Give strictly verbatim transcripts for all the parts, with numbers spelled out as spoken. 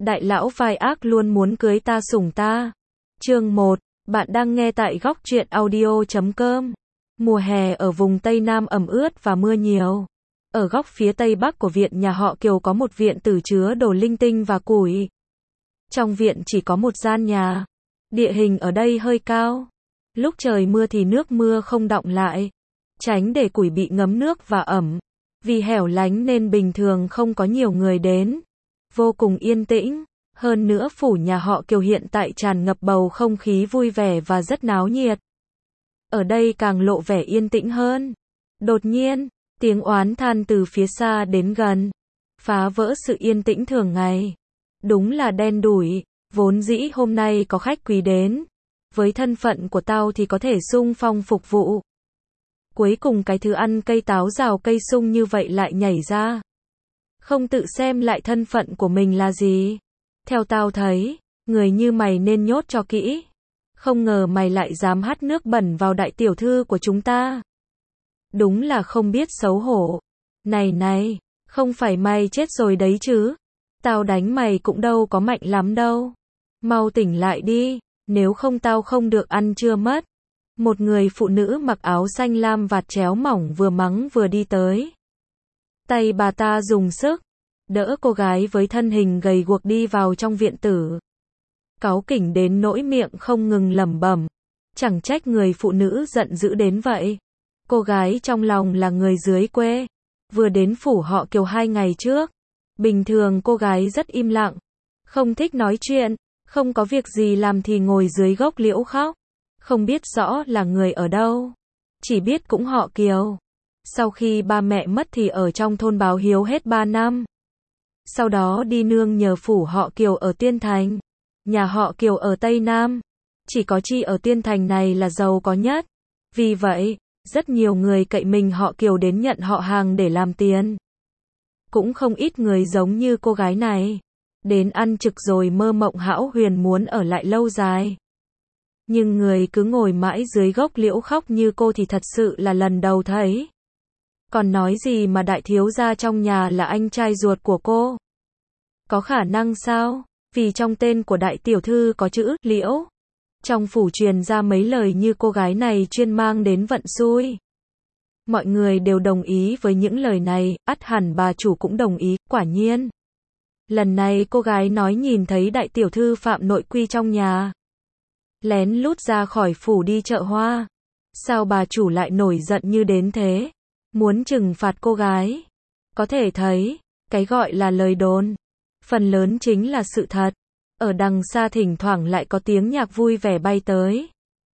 Đại lão vai ác luôn muốn cưới ta sủng ta. Chương một, bạn đang nghe tại góc truyện audio chấm com. Mùa hè ở vùng Tây Nam ẩm ướt và mưa nhiều. Ở góc phía Tây Bắc của viện nhà họ Kiều có một viện tử chứa đồ linh tinh và củi. Trong viện chỉ có một gian nhà. Địa hình ở đây hơi cao. Lúc trời mưa thì nước mưa không đọng lại. Tránh để củi bị ngấm nước và ẩm. Vì hẻo lánh nên bình thường không có nhiều người đến. Vô cùng yên tĩnh. Hơn nữa phủ nhà họ Kiều hiện tại tràn ngập bầu không khí vui vẻ và rất náo nhiệt. Ở đây càng lộ vẻ yên tĩnh hơn. Đột nhiên, tiếng oán than từ phía xa đến gần. Phá vỡ sự yên tĩnh thường ngày. Đúng là đen đủi, vốn dĩ hôm nay có khách quý đến. Với thân phận của tao thì có thể xung phong phục vụ. Cuối cùng cái thứ ăn cây táo rào cây sung như vậy lại nhảy ra. Không tự xem lại thân phận của mình là gì. Theo tao thấy, người như mày nên nhốt cho kỹ. Không ngờ mày lại dám hắt nước bẩn vào đại tiểu thư của chúng ta. Đúng là không biết xấu hổ. Này này, không phải mày chết rồi đấy chứ. Tao đánh mày cũng đâu có mạnh lắm đâu. Mau tỉnh lại đi, nếu không tao không được ăn trưa mất. Một người phụ nữ mặc áo xanh lam vạt chéo mỏng vừa mắng vừa đi tới. Tay bà ta dùng sức, đỡ cô gái với thân hình gầy guộc đi vào trong viện tử. Cáu kỉnh đến nỗi miệng không ngừng lẩm bẩm. Chẳng trách người phụ nữ giận dữ đến vậy. Cô gái trong lòng là người dưới quê. Vừa đến phủ họ Kiều hai ngày trước. Bình thường cô gái rất im lặng. Không thích nói chuyện. Không có việc gì làm thì ngồi dưới gốc liễu khóc. Không biết rõ là người ở đâu. Chỉ biết cũng họ Kiều. Sau khi ba mẹ mất thì ở trong thôn báo hiếu hết ba năm. Sau đó đi nương nhờ phủ họ Kiều ở Tiên Thành. Nhà họ Kiều ở Tây Nam. Chỉ có chi ở Tiên Thành này là giàu có nhất. Vì vậy, rất nhiều người cậy mình họ Kiều đến nhận họ hàng để làm tiền. Cũng không ít người giống như cô gái này. Đến ăn trực rồi mơ mộng hão huyền muốn ở lại lâu dài. Nhưng người cứ ngồi mãi dưới gốc liễu khóc như cô thì thật sự là lần đầu thấy. Còn nói gì mà đại thiếu gia trong nhà là anh trai ruột của cô. Có khả năng sao? Vì trong tên của đại tiểu thư có chữ liễu. Trong phủ truyền ra mấy lời như cô gái này chuyên mang đến vận xui. Mọi người đều đồng ý với những lời này, ắt hẳn bà chủ cũng đồng ý, quả nhiên. Lần này cô gái nói nhìn thấy đại tiểu thư phạm nội quy trong nhà. Lén lút ra khỏi phủ đi chợ hoa. Sao bà chủ lại nổi giận như đến thế? Muốn trừng phạt cô gái. Có thể thấy, cái gọi là lời đồn. Phần lớn chính là sự thật. Ở đằng xa thỉnh thoảng lại có tiếng nhạc vui vẻ bay tới.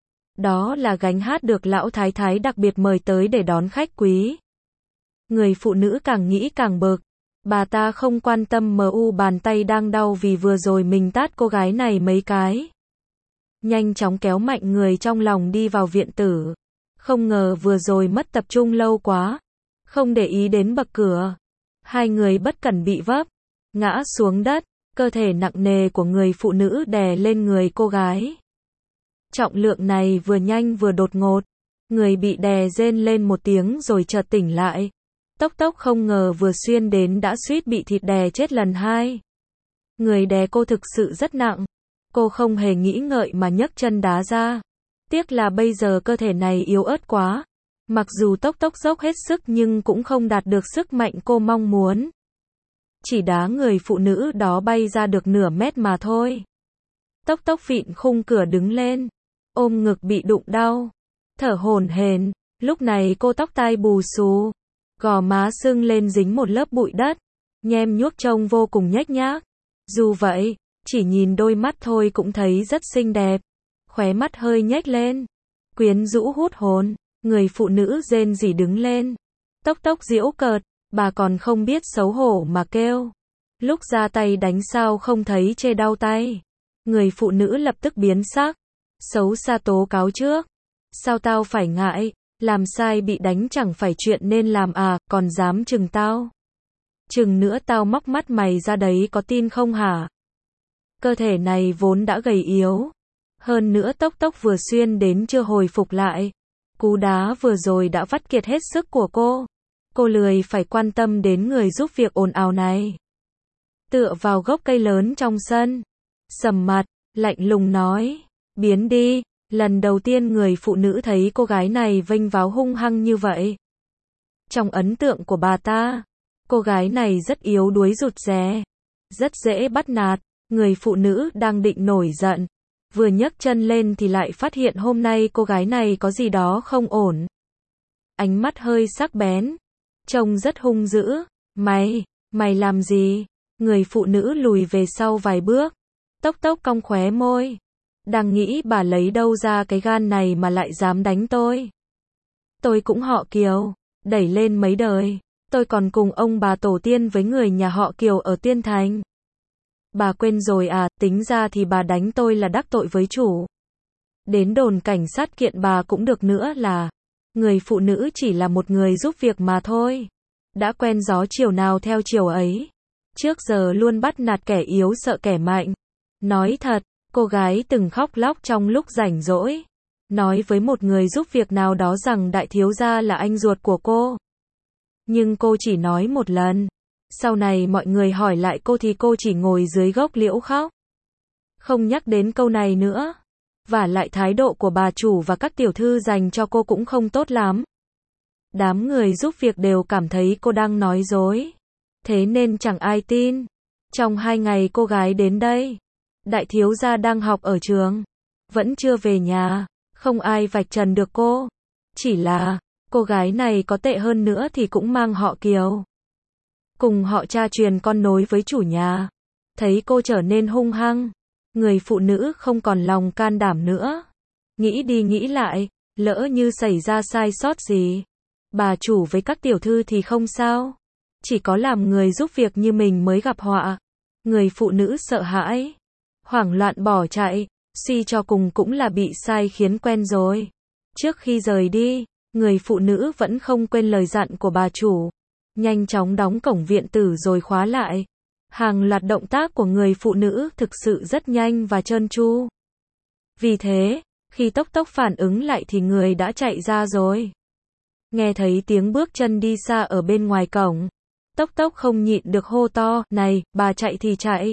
Đó là gánh hát được lão thái thái đặc biệt mời tới để đón khách quý. Người phụ nữ càng nghĩ càng bực. Bà ta không quan tâm mờ u bàn tay đang đau vì vừa rồi mình tát cô gái này mấy cái. Nhanh chóng kéo mạnh người trong lòng đi vào viện tử. Không ngờ vừa rồi mất tập trung lâu quá. Không để ý đến bậc cửa. Hai người bất cẩn bị vấp. Ngã xuống đất. Cơ thể nặng nề của người phụ nữ đè lên người cô gái. Trọng lượng này vừa nhanh vừa đột ngột. Người bị đè rên lên một tiếng rồi chợt tỉnh lại. Tốc tốc không ngờ vừa xuyên đến đã suýt bị thịt đè chết lần hai. Người đè cô thực sự rất nặng. Cô không hề nghĩ ngợi mà nhấc chân đá ra. Tiếc là bây giờ cơ thể này yếu ớt quá. Mặc dù tốc tốc dốc hết sức nhưng cũng không đạt được sức mạnh cô mong muốn. Chỉ đá người phụ nữ đó bay ra được nửa mét mà thôi. Tốc tốc vịn khung cửa đứng lên. Ôm ngực bị đụng đau. Thở hổn hển. Lúc này cô tóc tai bù xù. Gò má sưng lên dính một lớp bụi đất. Nhem nhuốc trông vô cùng nhếch nhác. Dù vậy, chỉ nhìn đôi mắt thôi cũng thấy rất xinh đẹp. Khóe mắt hơi nhếch lên. Quyến rũ hút hồn. Người phụ nữ rên rỉ đứng lên. Tốc tốc giễu cợt. Bà còn không biết xấu hổ mà kêu. Lúc ra tay đánh sao không thấy chê đau tay. Người phụ nữ lập tức biến sắc. Xấu xa tố cáo trước. Sao tao phải ngại? Làm sai bị đánh chẳng phải chuyện nên làm à, còn dám chừng tao. Chừng nữa tao móc mắt mày ra đấy có tin không hả? Cơ thể này vốn đã gầy yếu. Hơn nữa tốc tốc vừa xuyên đến chưa hồi phục lại. Cú đá vừa rồi đã vắt kiệt hết sức của cô. Cô lười phải quan tâm đến người giúp việc ồn ào này. tựa vào gốc cây lớn trong sân. Sầm mặt, lạnh lùng nói, biến đi. Lần đầu tiên người phụ nữ thấy cô gái này vênh váo hung hăng như vậy. Trong ấn tượng của bà ta, cô gái này rất yếu đuối rụt rè, rất dễ bắt nạt. Người phụ nữ đang định nổi giận, vừa nhấc chân lên thì lại phát hiện hôm nay cô gái này có gì đó không ổn. Ánh mắt hơi sắc bén, trông rất hung dữ. Mày, mày làm gì? Người phụ nữ lùi về sau vài bước, tốc tốc cong khóe môi. Đang nghĩ bà lấy đâu ra cái gan này mà lại dám đánh tôi. Tôi cũng họ Kiều, đẩy lên mấy đời. Tôi còn cùng ông bà tổ tiên với người nhà họ Kiều ở Tiên Thành. Bà quên rồi à, tính ra thì bà đánh tôi là đắc tội với chủ. Đến đồn cảnh sát kiện bà cũng được nữa là. Người phụ nữ chỉ là một người giúp việc mà thôi. Đã quen gió chiều nào theo chiều ấy. Trước giờ luôn bắt nạt kẻ yếu sợ kẻ mạnh. Nói thật, cô gái từng khóc lóc trong lúc rảnh rỗi. Nói với một người giúp việc nào đó rằng đại thiếu gia là anh ruột của cô. Nhưng cô chỉ nói một lần. Sau này mọi người hỏi lại cô thì cô chỉ ngồi dưới gốc liễu khóc. Không nhắc đến câu này nữa. Và lại thái độ của bà chủ và các tiểu thư dành cho cô cũng không tốt lắm. Đám người giúp việc đều cảm thấy cô đang nói dối. Thế nên chẳng ai tin. Trong hai ngày cô gái đến đây, đại thiếu gia đang học ở trường. Vẫn chưa về nhà. Không ai vạch trần được cô. Chỉ là, cô gái này có tệ hơn nữa thì cũng mang họ Kiều. Cùng họ cha truyền con nối với chủ nhà. Thấy cô trở nên hung hăng. Người phụ nữ không còn lòng can đảm nữa. Nghĩ đi nghĩ lại, lỡ như xảy ra sai sót gì. Bà chủ với các tiểu thư thì không sao. Chỉ có làm người giúp việc như mình mới gặp họa. Người phụ nữ sợ hãi. Hoảng loạn bỏ chạy. Suy cho cùng cũng là bị sai khiến quen rồi. Trước khi rời đi, người phụ nữ vẫn không quên lời dặn của bà chủ. Nhanh chóng đóng cổng viện tử rồi khóa lại. Hàng loạt động tác của người phụ nữ thực sự rất nhanh và trơn tru. Vì thế, khi tốc tốc phản ứng lại thì người đã chạy ra rồi. Nghe thấy tiếng bước chân đi xa ở bên ngoài cổng. Tốc tốc không nhịn được hô to, này, bà chạy thì chạy.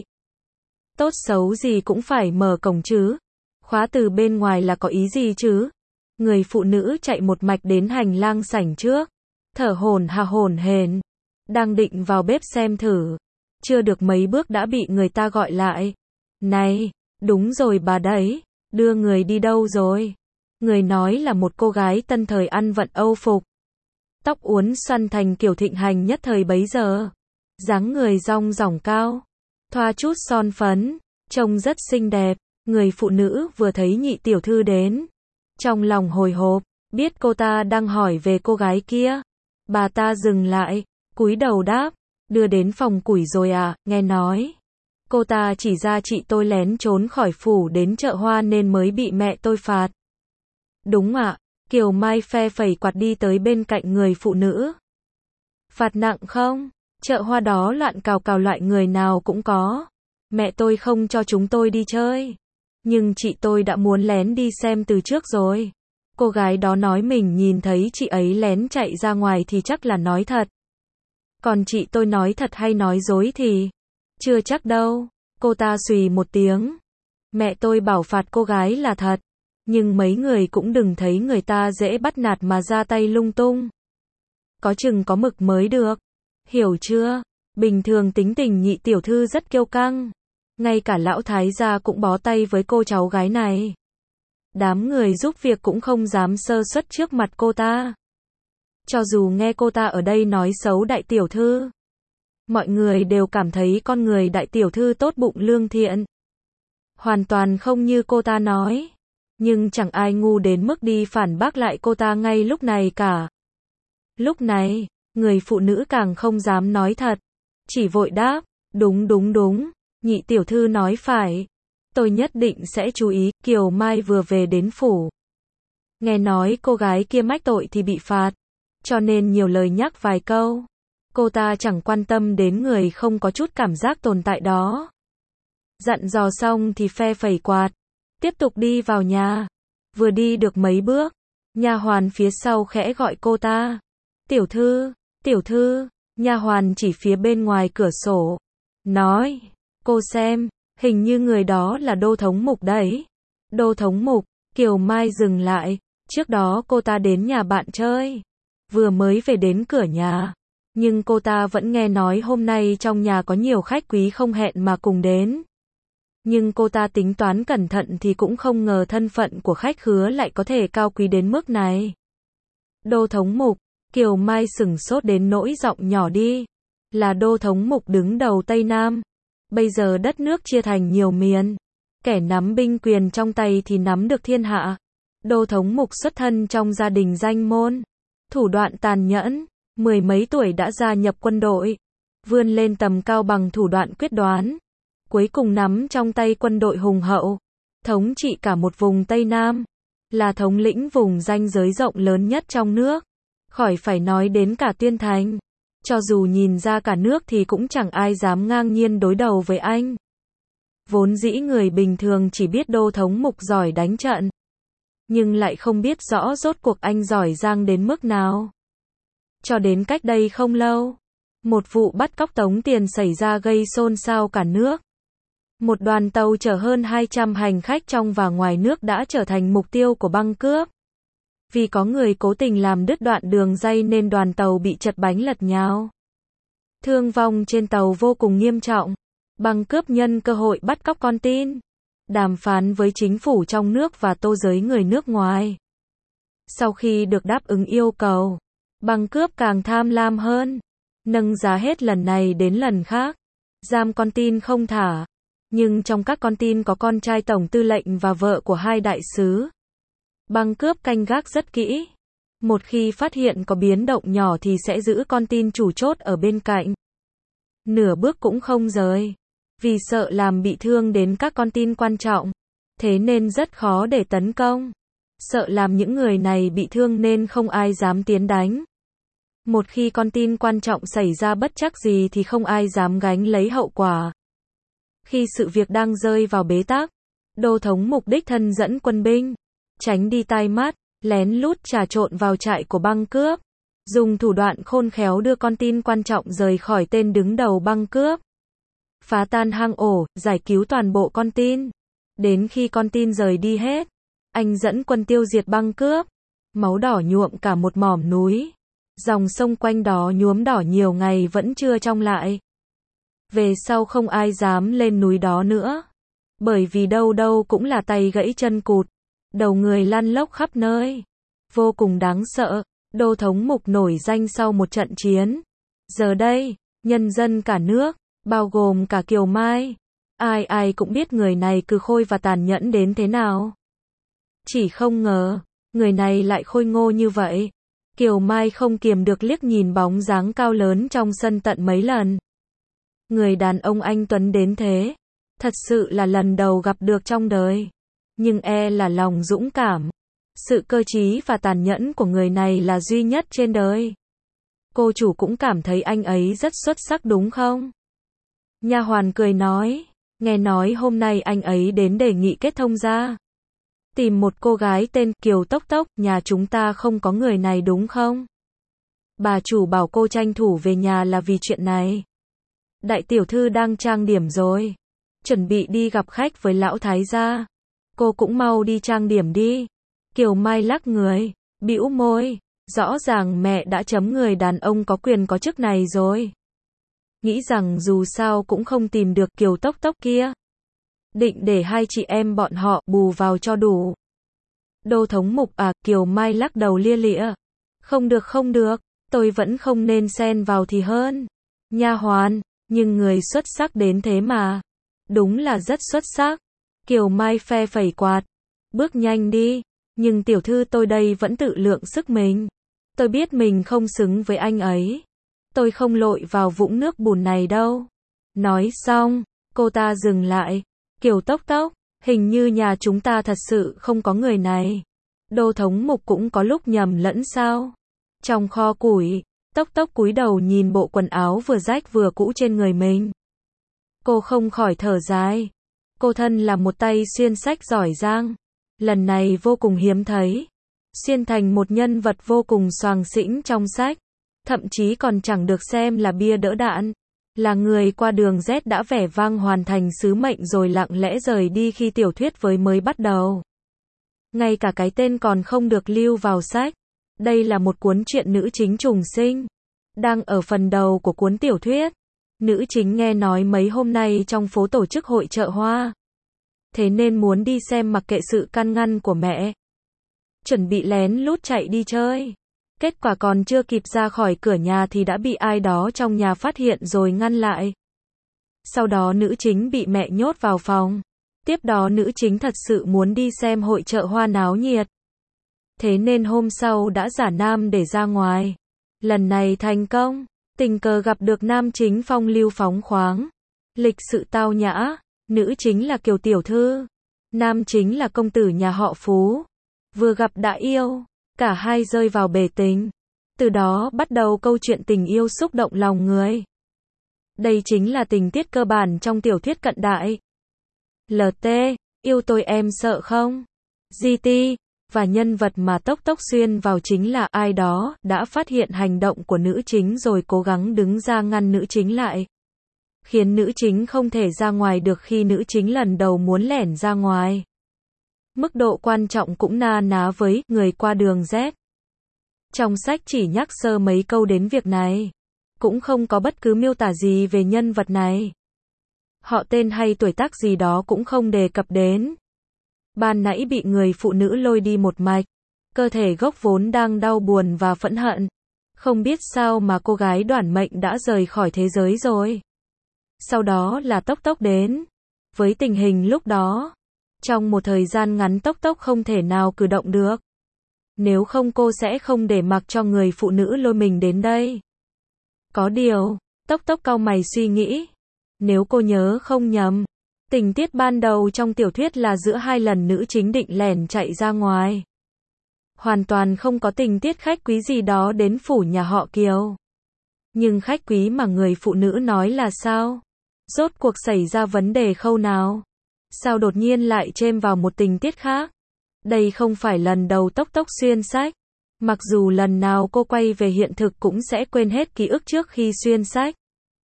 Tốt xấu gì cũng phải mở cổng chứ. Khóa từ bên ngoài là có ý gì chứ? Người phụ nữ chạy một mạch đến hành lang sảnh trước. Thở hổn hà hổn hển. Đang định vào bếp xem thử. Chưa được mấy bước đã bị người ta gọi lại. Này, đúng rồi bà đấy. Đưa người đi đâu rồi? Người nói là một cô gái tân thời ăn vận Âu phục. Tóc uốn xoăn thành kiểu thịnh hành nhất thời bấy giờ. Dáng người dong dỏng cao. Thoa chút son phấn. Trông rất xinh đẹp. Người phụ nữ vừa thấy nhị tiểu thư đến. Trong lòng hồi hộp. Biết cô ta đang hỏi về cô gái kia. Bà ta dừng lại. Cúi đầu đáp. Đưa đến phòng củi rồi à, nghe nói. Cô ta chỉ ra chị tôi lén trốn khỏi phủ đến chợ hoa nên mới bị mẹ tôi phạt. Đúng ạ, Kiều Mai phe phẩy quạt đi tới bên cạnh người phụ nữ. Phạt nặng không? Chợ hoa đó loạn cào cào loại người nào cũng có. Mẹ tôi không cho chúng tôi đi chơi. Nhưng chị tôi đã muốn lén đi xem từ trước rồi. Cô gái đó nói mình nhìn thấy chị ấy lén chạy ra ngoài thì chắc là nói thật. Còn chị tôi nói thật hay nói dối thì chưa chắc đâu. Cô ta xùy một tiếng. Mẹ tôi bảo phạt cô gái là thật. Nhưng mấy người cũng đừng thấy người ta dễ bắt nạt mà ra tay lung tung. Có chừng có mực mới được. Hiểu chưa? Bình thường tính tình nhị tiểu thư rất kiêu căng. Ngay cả lão thái gia cũng bó tay với cô cháu gái này. Đám người giúp việc cũng không dám sơ suất trước mặt cô ta. Cho dù nghe cô ta ở đây nói xấu đại tiểu thư. Mọi người đều cảm thấy con người đại tiểu thư tốt bụng lương thiện. Hoàn toàn không như cô ta nói. Nhưng chẳng ai ngu đến mức đi phản bác lại cô ta ngay lúc này cả. Lúc này, người phụ nữ càng không dám nói thật. Chỉ vội đáp, đúng đúng đúng, nhị tiểu thư nói phải. Tôi nhất định sẽ chú ý, Kiều Mai vừa về đến phủ. Nghe nói cô gái kia mách tội thì bị phạt. Cho nên nhiều lời nhắc vài câu. Cô ta chẳng quan tâm đến người không có chút cảm giác tồn tại đó. Dặn dò xong thì phe phẩy quạt. Tiếp tục đi vào nhà. Vừa đi được mấy bước. Nha hoàn phía sau khẽ gọi cô ta. Tiểu thư, tiểu thư. Nha hoàn chỉ phía bên ngoài cửa sổ. nói, cô xem, hình như người đó là Đô Thống Mục đấy. Đô Thống Mục, Kiều Mai dừng lại, trước đó cô ta đến nhà bạn chơi, vừa mới về đến cửa nhà, nhưng cô ta vẫn nghe nói hôm nay trong nhà có nhiều khách quý không hẹn mà cùng đến. Nhưng cô ta tính toán cẩn thận thì cũng không ngờ thân phận của khách khứa lại có thể cao quý đến mức này. Đô Thống Mục, Kiều Mai sửng sốt đến nỗi giọng nhỏ đi. Là Đô Thống Mục đứng đầu Tây Nam. Bây giờ đất nước chia thành nhiều miền. Kẻ nắm binh quyền trong tay thì nắm được thiên hạ. Đô Thống Mục xuất thân trong gia đình danh môn. Thủ đoạn tàn nhẫn. Mười mấy tuổi đã gia nhập quân đội. Vươn lên tầm cao bằng thủ đoạn quyết đoán. Cuối cùng nắm trong tay quân đội hùng hậu. Thống trị cả một vùng Tây Nam. Là thống lĩnh vùng ranh giới rộng lớn nhất trong nước. Khỏi phải nói đến cả Tuyên Thành. Cho dù nhìn ra cả nước thì cũng chẳng ai dám ngang nhiên đối đầu với anh. Vốn dĩ người bình thường chỉ biết Đô Thống Mục giỏi đánh trận. Nhưng lại không biết rõ rốt cuộc anh giỏi giang đến mức nào. Cho đến cách đây không lâu. Một vụ bắt cóc tống tiền xảy ra gây xôn xao cả nước. Một đoàn tàu chở hơn hai trăm hành khách trong và ngoài nước đã trở thành mục tiêu của băng cướp. Vì có người cố tình làm đứt đoạn đường ray nên đoàn tàu bị chật bánh lật nhào. Thương vong trên tàu vô cùng nghiêm trọng. Băng cướp nhân cơ hội bắt cóc con tin. Đàm phán với chính phủ trong nước và tô giới người nước ngoài. Sau khi được đáp ứng yêu cầu, băng cướp càng tham lam hơn. Nâng giá hết lần này đến lần khác. Giam con tin không thả. Nhưng trong các con tin có con trai tổng tư lệnh và vợ của hai đại sứ. Băng cướp canh gác rất kỹ. Một khi phát hiện có biến động nhỏ thì sẽ giữ con tin chủ chốt ở bên cạnh. Nửa bước cũng không rời. Vì sợ làm bị thương đến các con tin quan trọng. Thế nên rất khó để tấn công. Sợ làm những người này bị thương nên không ai dám tiến đánh. Một khi con tin quan trọng xảy ra bất trắc gì thì không ai dám gánh lấy hậu quả. Khi sự việc đang rơi vào bế tắc, Đô Thống Mục đích thân dẫn quân binh, tránh đi tai mắt, lén lút trà trộn vào trại của băng cướp, dùng thủ đoạn khôn khéo đưa con tin quan trọng rời khỏi tên đứng đầu băng cướp. Phá tan hang ổ, giải cứu toàn bộ con tin. Đến khi con tin rời đi hết, anh dẫn quân tiêu diệt băng cướp. Máu đỏ nhuộm cả một mỏm núi. Dòng sông quanh đó nhuốm đỏ nhiều ngày vẫn chưa trong lại. Về sau không ai dám lên núi đó nữa. Bởi vì đâu đâu cũng là tay gãy chân cụt. Đầu người lăn lóc khắp nơi. Vô cùng đáng sợ. Đô Thống Mục nổi danh sau một trận chiến. Giờ đây, nhân dân cả nước, bao gồm cả Kiều Mai, ai ai cũng biết người này cừ khôi và tàn nhẫn đến thế nào. Chỉ không ngờ, người này lại khôi ngô như vậy. Kiều Mai không kiềm được liếc nhìn bóng dáng cao lớn trong sân tận mấy lần. Người đàn ông anh tuấn đến thế, thật sự là lần đầu gặp được trong đời. Nhưng e là lòng dũng cảm, sự cơ trí và tàn nhẫn của người này là duy nhất trên đời. Cô chủ cũng cảm thấy anh ấy rất xuất sắc đúng không? Nha hoàn cười nói, nghe nói hôm nay anh ấy đến đề nghị kết thông gia. Tìm một cô gái tên Kiều Tốc Tốc, nhà chúng ta không có người này đúng không? Bà chủ bảo cô tranh thủ về nhà là vì chuyện này. Đại tiểu thư đang trang điểm rồi, chuẩn bị đi gặp khách với lão thái gia. Cô cũng mau đi trang điểm đi. Kiều Mai lắc người, bĩu môi, rõ ràng mẹ đã chấm người đàn ông có quyền có chức này rồi. Nghĩ rằng dù sao cũng không tìm được Kiều Tốc Tốc kia. Định để hai chị em bọn họ bù vào cho đủ. Đô Thống Mục à, Kiều Mai lắc đầu lia lịa. Không được không được, tôi vẫn không nên xen vào thì hơn. Nha hoàn, nhưng người xuất sắc đến thế mà. Đúng là rất xuất sắc. Kiều Mai phe phẩy quạt. Bước nhanh đi, nhưng tiểu thư tôi đây vẫn tự lượng sức mình. Tôi biết mình không xứng với anh ấy. Tôi không lội vào vũng nước bùn này đâu. Nói xong, cô ta dừng lại. Kiều Tốc Tốc, hình như nhà chúng ta thật sự không có người này. Đô Thống Mục cũng có lúc nhầm lẫn sao. Trong kho củi, Tốc Tốc cúi đầu nhìn bộ quần áo vừa rách vừa cũ trên người mình. Cô không khỏi thở dài. Cô thân là một tay xuyên sách giỏi giang. Lần này vô cùng hiếm thấy. Xuyên thành một nhân vật vô cùng xoàng xĩnh trong sách. Thậm chí còn chẳng được xem là bia đỡ đạn. Là người qua đường Z đã vẻ vang hoàn thành sứ mệnh rồi lặng lẽ rời đi khi tiểu thuyết với mới bắt đầu. Ngay cả cái tên còn không được lưu vào sách. Đây là một cuốn truyện nữ chính trùng sinh. Đang ở phần đầu của cuốn tiểu thuyết. Nữ chính nghe nói mấy hôm nay trong phố tổ chức hội chợ hoa. Thế nên muốn đi xem mặc kệ sự can ngăn của mẹ. Chuẩn bị lén lút chạy đi chơi. Kết quả còn chưa kịp ra khỏi cửa nhà thì đã bị ai đó trong nhà phát hiện rồi ngăn lại. Sau đó nữ chính bị mẹ nhốt vào phòng. Tiếp đó nữ chính thật sự muốn đi xem hội chợ hoa náo nhiệt. Thế nên hôm sau đã giả nam để ra ngoài. Lần này thành công. Tình cờ gặp được nam chính phong lưu phóng khoáng. Lịch sự tao nhã. Nữ chính là Kiều tiểu thư. Nam chính là công tử nhà họ Phú. Vừa gặp đã yêu. Cả hai rơi vào bể tình. Từ đó bắt đầu câu chuyện tình yêu xúc động lòng người. Đây chính là tình tiết cơ bản trong tiểu thuyết cận đại. lờ tê, yêu tôi em sợ không? giê tê, và nhân vật mà Tốc Tốc xuyên vào chính là ai đó đã phát hiện hành động của nữ chính rồi cố gắng đứng ra ngăn nữ chính lại. Khiến nữ chính không thể ra ngoài được khi nữ chính lần đầu muốn lẻn ra ngoài. Mức độ quan trọng cũng na ná với người qua đường Z. Trong sách chỉ nhắc sơ mấy câu đến việc này. Cũng không có bất cứ miêu tả gì về nhân vật này. Họ tên hay tuổi tác gì đó cũng không đề cập đến. Ban nãy bị người phụ nữ lôi đi một mạch. Cơ thể gốc vốn đang đau buồn và phẫn hận. Không biết sao mà cô gái đoản mệnh đã rời khỏi thế giới rồi. Sau đó là Tốc Tốc đến. Với tình hình lúc đó, trong một thời gian ngắn Tốc Tốc không thể nào cử động được. Nếu không cô sẽ không để mặc cho người phụ nữ lôi mình đến đây. Có điều, Tốc Tốc cau mày suy nghĩ. Nếu cô nhớ không nhầm, tình tiết ban đầu trong tiểu thuyết là giữa hai lần nữ chính định lẻn chạy ra ngoài. Hoàn toàn không có tình tiết khách quý gì đó đến phủ nhà họ Kiều. Nhưng khách quý mà người phụ nữ nói là sao? Rốt cuộc xảy ra vấn đề khâu nào? Sao đột nhiên lại chêm vào một tình tiết khác? Đây không phải lần đầu Tốc Tốc xuyên sách. Mặc dù lần nào cô quay về hiện thực cũng sẽ quên hết ký ức trước khi xuyên sách.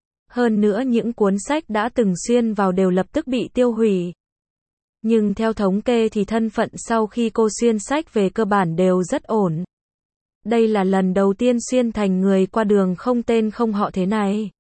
Hơn nữa những cuốn sách đã từng xuyên vào đều lập tức bị tiêu hủy. Nhưng theo thống kê thì thân phận sau khi cô xuyên sách về cơ bản đều rất ổn. Đây là lần đầu tiên xuyên thành người qua đường không tên không họ thế này.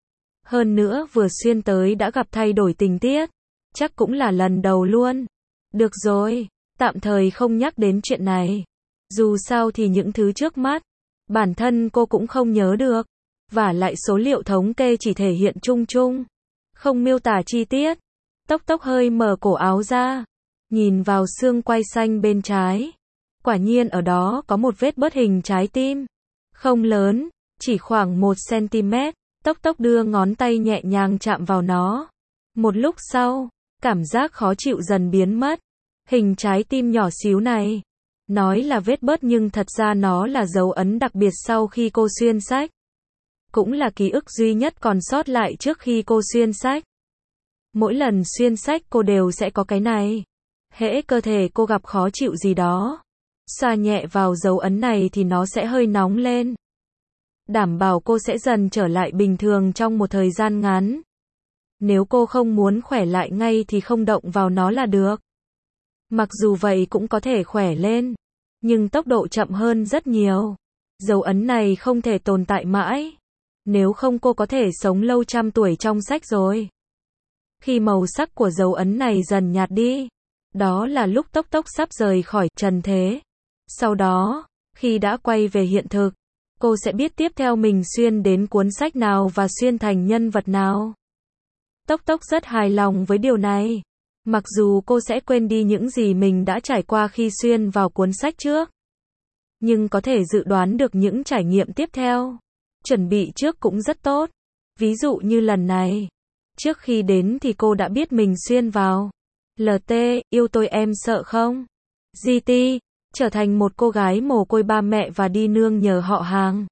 Hơn nữa vừa xuyên tới đã gặp thay đổi tình tiết. Chắc cũng là lần đầu luôn. Được rồi, tạm thời không nhắc đến chuyện này. Dù sao thì những thứ trước mắt, bản thân cô cũng không nhớ được. Và lại số liệu thống kê chỉ thể hiện chung chung. Không miêu tả chi tiết. Tốc Tốc hơi mở cổ áo ra. Nhìn vào xương quai xanh bên trái. Quả nhiên ở đó có một vết bớt hình trái tim. Không lớn, chỉ khoảng một xăng-ti-mét. Tốc Tốc đưa ngón tay nhẹ nhàng chạm vào nó. Một lúc sau, cảm giác khó chịu dần biến mất. Hình trái tim nhỏ xíu này. Nói là vết bớt nhưng thật ra nó là dấu ấn đặc biệt sau khi cô xuyên sách. Cũng là ký ức duy nhất còn sót lại trước khi cô xuyên sách. Mỗi lần xuyên sách cô đều sẽ có cái này. Hễ cơ thể cô gặp khó chịu gì đó, xoa nhẹ vào dấu ấn này thì nó sẽ hơi nóng lên. Đảm bảo cô sẽ dần trở lại bình thường trong một thời gian ngắn. Nếu cô không muốn khỏe lại ngay thì không động vào nó là được. Mặc dù vậy cũng có thể khỏe lên, nhưng tốc độ chậm hơn rất nhiều. Dấu ấn này không thể tồn tại mãi. Nếu không cô có thể sống lâu trăm tuổi trong sách rồi. Khi màu sắc của dấu ấn này dần nhạt đi, đó là lúc Tốc Tốc sắp rời khỏi trần thế. Sau đó, khi đã quay về hiện thực, cô sẽ biết tiếp theo mình xuyên đến cuốn sách nào và xuyên thành nhân vật nào. Tốc Tốc rất hài lòng với điều này. Mặc dù cô sẽ quên đi những gì mình đã trải qua khi xuyên vào cuốn sách trước, nhưng có thể dự đoán được những trải nghiệm tiếp theo. Chuẩn bị trước cũng rất tốt. Ví dụ như lần này, trước khi đến thì cô đã biết mình xuyên vào. lờ tê, yêu tôi em sợ không? giê tê, trở thành một cô gái mồ côi ba mẹ và đi nương nhờ họ hàng.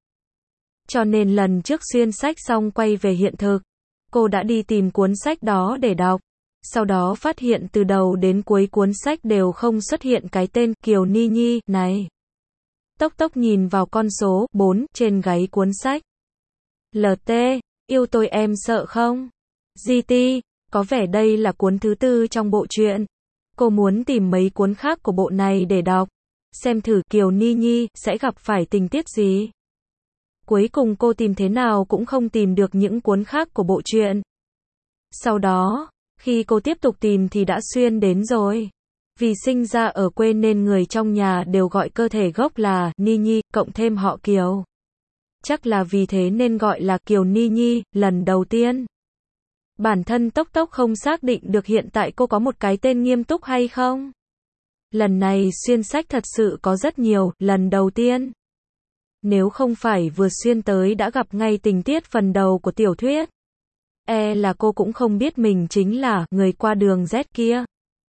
Cho nên lần trước xuyên sách xong quay về hiện thực, cô đã đi tìm cuốn sách đó để đọc. Sau đó phát hiện từ đầu đến cuối cuốn sách đều không xuất hiện cái tên Kiều Ni Nhi này. Tốc Tốc nhìn vào con số bốn trên gáy cuốn sách. lờ tê, Yêu tôi em sợ không? giê tê, có vẻ đây là cuốn thứ tư trong bộ truyện. Cô muốn tìm mấy cuốn khác của bộ này để đọc. Xem thử Kiều Ni Nhi sẽ gặp phải tình tiết gì. Cuối cùng cô tìm thế nào cũng không tìm được những cuốn khác của bộ truyện. Sau đó, khi cô tiếp tục tìm thì đã xuyên đến rồi. Vì sinh ra ở quê nên người trong nhà đều gọi cơ thể gốc là Ni Nhi, cộng thêm họ Kiều. Chắc là vì thế nên gọi là Kiều Ni Nhi, lần đầu tiên. Bản thân Tốc Tốc không xác định được hiện tại cô có một cái tên nghiêm túc hay không. Lần này xuyên sách thật sự có rất nhiều, lần đầu tiên. Nếu không phải vừa xuyên tới đã gặp ngay tình tiết phần đầu của tiểu thuyết. E là cô cũng không biết mình chính là người qua đường Z kia.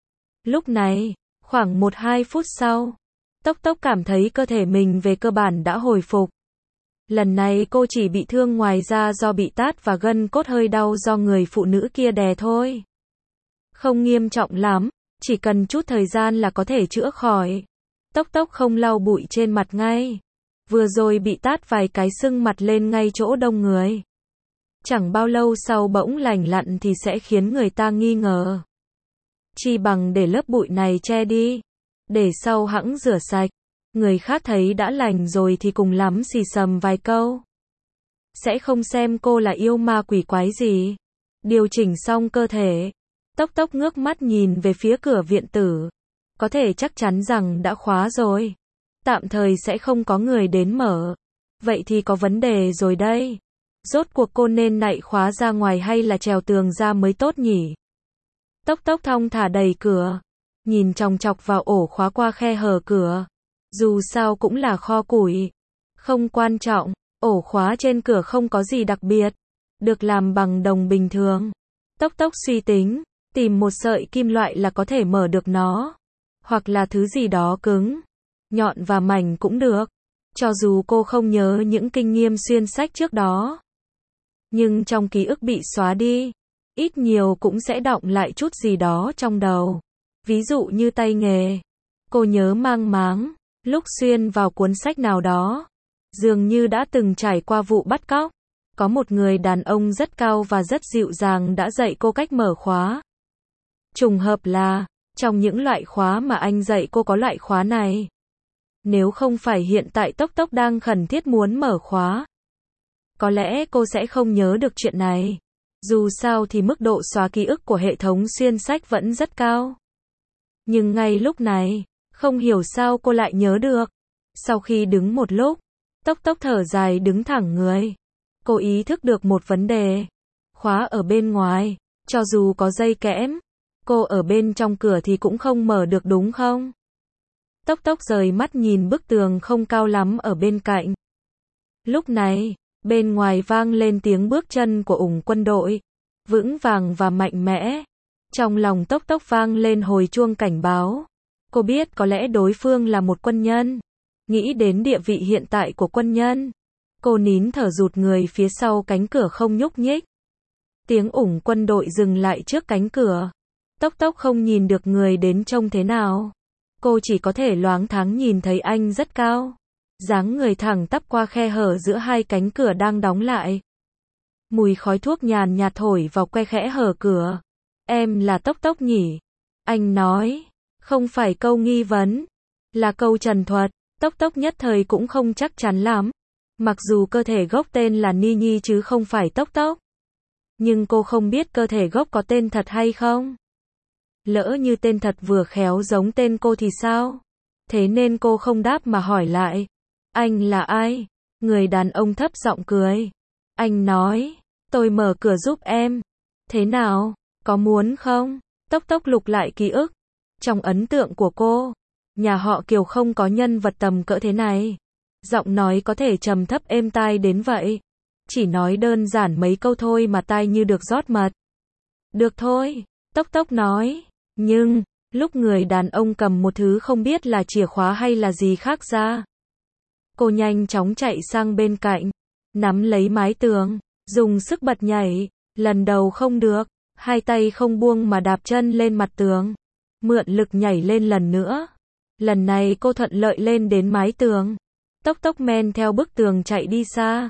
Lúc này, khoảng một hai phút sau, Tốc Tốc cảm thấy cơ thể mình về cơ bản đã hồi phục. Lần này cô chỉ bị thương ngoài da do bị tát và gân cốt hơi đau do người phụ nữ kia đè thôi. Không nghiêm trọng lắm, chỉ cần chút thời gian là có thể chữa khỏi. Tốc Tốc không lau bụi trên mặt ngay. Vừa rồi bị tát vài cái sưng mặt lên ngay chỗ đông người. Chẳng bao lâu sau bỗng lành lặn thì sẽ khiến người ta nghi ngờ. Chi bằng để lớp bụi này che đi. Để sau hẵng rửa sạch. Người khác thấy đã lành rồi thì cùng lắm xì xầm vài câu. Sẽ không xem cô là yêu ma quỷ quái gì. Điều chỉnh xong cơ thể. Tốc Tốc ngước mắt nhìn về phía cửa viện tử. Có thể chắc chắn rằng đã khóa rồi. Tạm thời sẽ không có người đến mở. Vậy thì có vấn đề rồi đây. Rốt cuộc cô nên nạy khóa ra ngoài hay là trèo tường ra mới tốt nhỉ? Tốc Tốc thong thả đẩy cửa. Nhìn chòng chọc vào ổ khóa qua khe hở cửa. Dù sao cũng là kho củi. Không quan trọng, ổ khóa trên cửa không có gì đặc biệt. Được làm bằng đồng bình thường. Tốc Tốc suy tính, tìm một sợi kim loại là có thể mở được nó. Hoặc là thứ gì đó cứng, nhọn và mảnh cũng được. Cho dù cô không nhớ những kinh nghiệm xuyên sách trước đó. Nhưng trong ký ức bị xóa đi, ít nhiều cũng sẽ đọng lại chút gì đó trong đầu. Ví dụ như tay nghề. Cô nhớ mang máng. Lúc xuyên vào cuốn sách nào đó, dường như đã từng trải qua vụ bắt cóc. Có một người đàn ông rất cao và rất dịu dàng đã dạy cô cách mở khóa. Trùng hợp là, trong những loại khóa mà anh dạy cô có loại khóa này. Nếu không phải hiện tại Tốc Tốc đang khẩn thiết muốn mở khóa, có lẽ cô sẽ không nhớ được chuyện này. Dù sao thì mức độ xóa ký ức của hệ thống xuyên sách vẫn rất cao. Nhưng ngay lúc này, không hiểu sao cô lại nhớ được. Sau khi đứng một lúc, Tốc Tốc thở dài đứng thẳng người. Cô ý thức được một vấn đề. Khóa ở bên ngoài, cho dù có dây kẽm, cô ở bên trong cửa thì cũng không mở được đúng không? Tốc Tốc rời mắt nhìn bức tường không cao lắm ở bên cạnh. Lúc này, bên ngoài vang lên tiếng bước chân của ủng quân đội. Vững vàng và mạnh mẽ. Trong lòng Tốc Tốc vang lên hồi chuông cảnh báo. Cô biết có lẽ đối phương là một quân nhân. Nghĩ đến địa vị hiện tại của quân nhân. Cô nín thở rụt người phía sau cánh cửa không nhúc nhích. Tiếng ủng quân đội dừng lại trước cánh cửa. Tốc Tốc không nhìn được người đến trông thế nào. Cô chỉ có thể loáng thoáng nhìn thấy anh rất cao. Dáng người thẳng tắp qua khe hở giữa hai cánh cửa đang đóng lại. Mùi khói thuốc nhàn nhạt thổi vào que khẽ hở cửa. Em là Tốc Tốc nhỉ? Anh nói. Không phải câu nghi vấn. Là câu trần thuật. Tốc Tốc nhất thời cũng không chắc chắn lắm. Mặc dù cơ thể gốc tên là Ni Nhi chứ không phải Tốc Tốc. Nhưng cô không biết cơ thể gốc có tên thật hay không. Lỡ như tên thật vừa khéo giống tên cô thì sao? Thế nên cô không đáp mà hỏi lại. Anh là ai? Người đàn ông thấp giọng cười. Anh nói. Tôi mở cửa giúp em. Thế nào? Có muốn không? Tốc Tốc lục lại ký ức. Trong ấn tượng của cô, nhà họ Kiều không có nhân vật tầm cỡ thế này. Giọng nói có thể trầm thấp êm tai đến vậy. Chỉ nói đơn giản mấy câu thôi mà tai như được rót mật. Được thôi, Tốc Tốc nói. Nhưng, lúc người đàn ông cầm một thứ không biết là chìa khóa hay là gì khác ra. Cô nhanh chóng chạy sang bên cạnh. Nắm lấy mái tường, dùng sức bật nhảy. Lần đầu không được, hai tay không buông mà đạp chân lên mặt tường. Mượn lực nhảy lên lần nữa. Lần này cô thuận lợi lên đến mái tường. Tốc Tốc men theo bức tường chạy đi xa.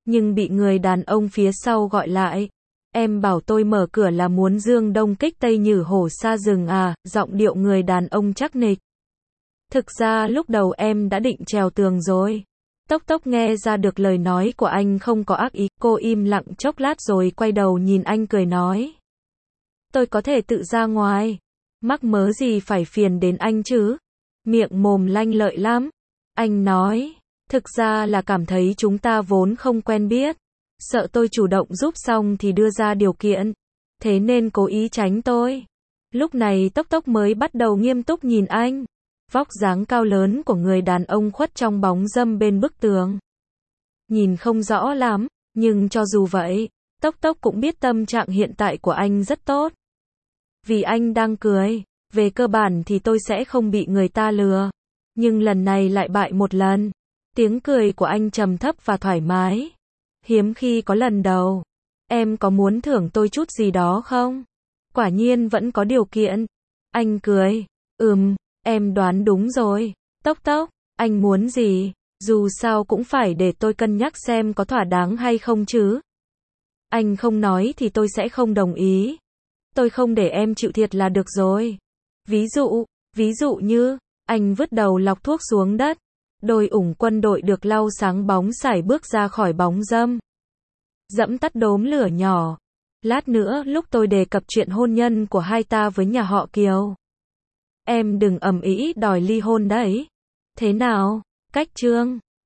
nhưng bị người đàn ông phía sau gọi lại. Em bảo tôi mở cửa là muốn dương đông kích tây nhử hổ xa rừng à, giọng điệu người đàn ông chắc nịch. Thực ra lúc đầu em đã định trèo tường rồi. Tốc Tốc nghe ra được lời nói của anh không có ác ý, cô im lặng chốc lát rồi quay đầu nhìn anh cười nói. Tôi có thể tự ra ngoài. Mắc mớ gì phải phiền đến anh chứ? Miệng mồm lanh lợi lắm. Anh nói, thực ra là cảm thấy chúng ta vốn không quen biết. Sợ tôi chủ động giúp xong thì đưa ra điều kiện. Thế nên cố ý tránh tôi. Lúc này Tốc Tốc mới bắt đầu nghiêm túc nhìn anh. Vóc dáng cao lớn của người đàn ông khuất trong bóng râm bên bức tường. Nhìn không rõ lắm, nhưng cho dù vậy, Tốc Tốc cũng biết tâm trạng hiện tại của anh rất tốt. Vì anh đang cười, về cơ bản thì tôi sẽ không bị người ta lừa. Nhưng lần này lại bại một lần. Tiếng cười của anh trầm thấp và thoải mái. Hiếm khi có lần đầu. Em có muốn thưởng tôi chút gì đó không? Quả nhiên vẫn có điều kiện. Anh cười. Ừm, em đoán đúng rồi. Tốc Tốc, anh muốn gì? Dù sao cũng phải để tôi cân nhắc xem có thỏa đáng hay không chứ. Anh không nói thì tôi sẽ không đồng ý. Tôi không để em chịu thiệt là được rồi. Ví dụ, ví dụ như, anh vứt đầu lọc thuốc xuống đất. Đôi ủng quân đội được lau sáng bóng sải bước ra khỏi bóng râm. Dẫm tắt đốm lửa nhỏ. Lát nữa lúc tôi đề cập chuyện hôn nhân của hai ta với nhà họ Kiều. Em đừng ầm ĩ đòi ly hôn đấy. Thế nào? Cách trương.